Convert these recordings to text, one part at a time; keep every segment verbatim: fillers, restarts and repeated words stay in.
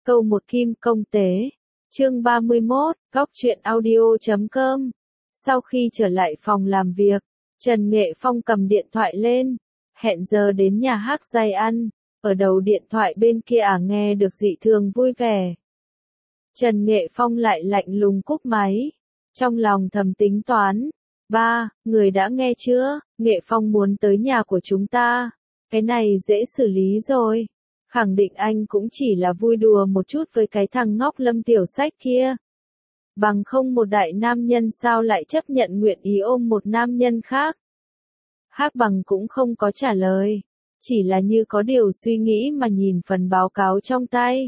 Câu một kim công tế. Chương ba mươi mốt, góc truyện audio chấm com. Sau khi trở lại phòng làm việc, Trần Nghệ Phong cầm điện thoại lên, hẹn giờ đến nhà hát Giai ăn. Ở đầu điện thoại bên kia à nghe được dị thường vui vẻ. Trần Nghệ Phong lại lạnh lùng cúp máy, trong lòng thầm tính toán. Ba, người đã nghe chưa, Nghệ Phong muốn tới nhà của chúng ta. Cái này dễ xử lý rồi. Khẳng định anh cũng chỉ là vui đùa một chút với cái thằng ngốc Lâm Tiểu Sách kia. Bằng không một đại nam nhân sao lại chấp nhận nguyện ý ôm một nam nhân khác. Hắc Bằng cũng không có trả lời, chỉ là như có điều suy nghĩ mà nhìn phần báo cáo trong tay.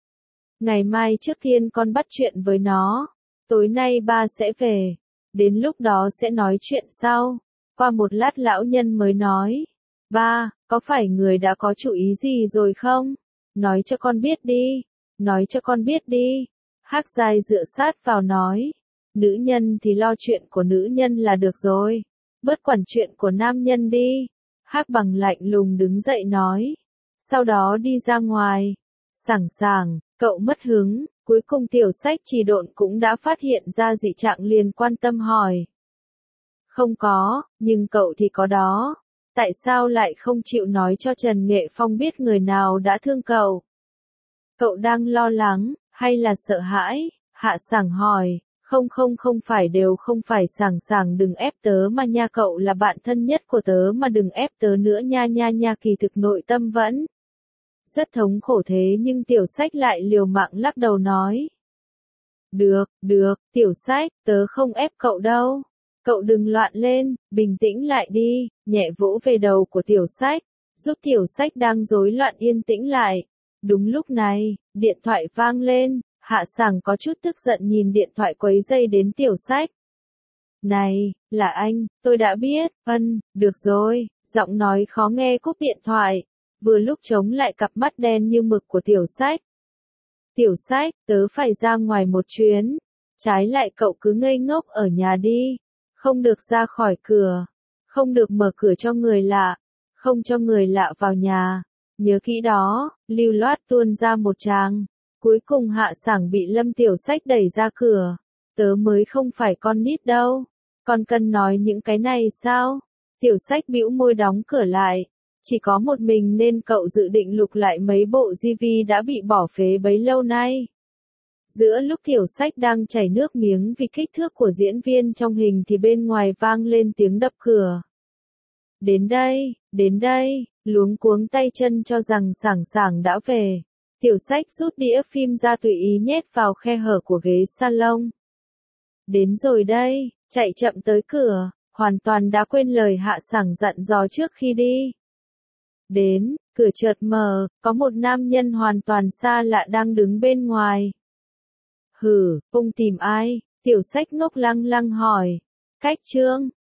Ngày mai trước tiên con bắt chuyện với nó, tối nay ba sẽ về, đến lúc đó sẽ nói chuyện sau. Qua một lát lão nhân mới nói, ba, có phải người đã có chủ ý gì rồi không? Nói cho con biết đi, nói cho con biết đi. Hắc Giai dựa sát vào nói, nữ nhân thì lo chuyện của nữ nhân là được rồi, bớt quản chuyện của nam nhân đi. Hắc Bằng lạnh lùng đứng dậy nói, sau đó đi ra ngoài. Sảng sàng, cậu mất hứng, cuối cùng Tiểu Sách Chỉ Độn cũng đã phát hiện ra dị trạng liền quan tâm hỏi. Không có, nhưng cậu thì có đó. Tại sao lại không chịu nói cho Trần Nghệ Phong biết người nào đã thương cậu? Cậu đang lo lắng, hay là sợ hãi? Hạ Sảng hỏi, không không không phải đều không phải. Sảng Sảng đừng ép tớ mà nha, cậu là bạn thân nhất của tớ mà đừng ép tớ nữa nha nha nha. Kỳ thực nội tâm vẫn rất thống khổ, thế nhưng Tiểu Sách lại liều mạng lắc đầu nói. Được, được, Tiểu Sách, tớ không ép cậu đâu. Cậu đừng loạn lên, bình tĩnh lại đi, nhẹ vỗ về đầu của Tiểu Sách, giúp Tiểu Sách đang rối loạn yên tĩnh lại. Đúng lúc này, điện thoại vang lên, Hạ Sảng có chút tức giận nhìn điện thoại quấy rầy đến Tiểu Sách. Này, là anh, tôi đã biết, ân, được rồi, giọng nói khó nghe cúp điện thoại, vừa lúc chống lại cặp mắt đen như mực của Tiểu Sách. Tiểu Sách, tớ phải ra ngoài một chuyến, trái lại cậu cứ ngây ngốc ở nhà đi. Không được ra khỏi cửa, không được mở cửa cho người lạ, không cho người lạ vào nhà. Nhớ kỹ đó, lưu loát tuôn ra một tràng. Cuối cùng Hạ Sảng bị Lâm Tiểu Sách đẩy ra cửa. Tớ mới không phải con nít đâu. Con cần nói những cái này sao? Tiểu Sách bĩu môi đóng cửa lại. Chỉ có một mình nên cậu dự định lục lại mấy bộ gi vi đã bị bỏ phế bấy lâu nay. Giữa lúc Tiểu Sách đang chảy nước miếng vì kích thước của diễn viên trong hình thì bên ngoài vang lên tiếng đập cửa. Đến đây, đến đây, luống cuống tay chân cho rằng Sảng Sảng đã về. Tiểu Sách rút đĩa phim ra tùy ý nhét vào khe hở của ghế salon. Đến rồi đây, chạy chậm tới cửa, hoàn toàn đã quên lời Hạ Sảng dặn dò trước khi đi. Đến, cửa chợt mở, có một nam nhân hoàn toàn xa lạ đang đứng bên ngoài. Hử, ông tìm ai? Tiểu Sách ngốc lăng lăng hỏi. Cách Trương,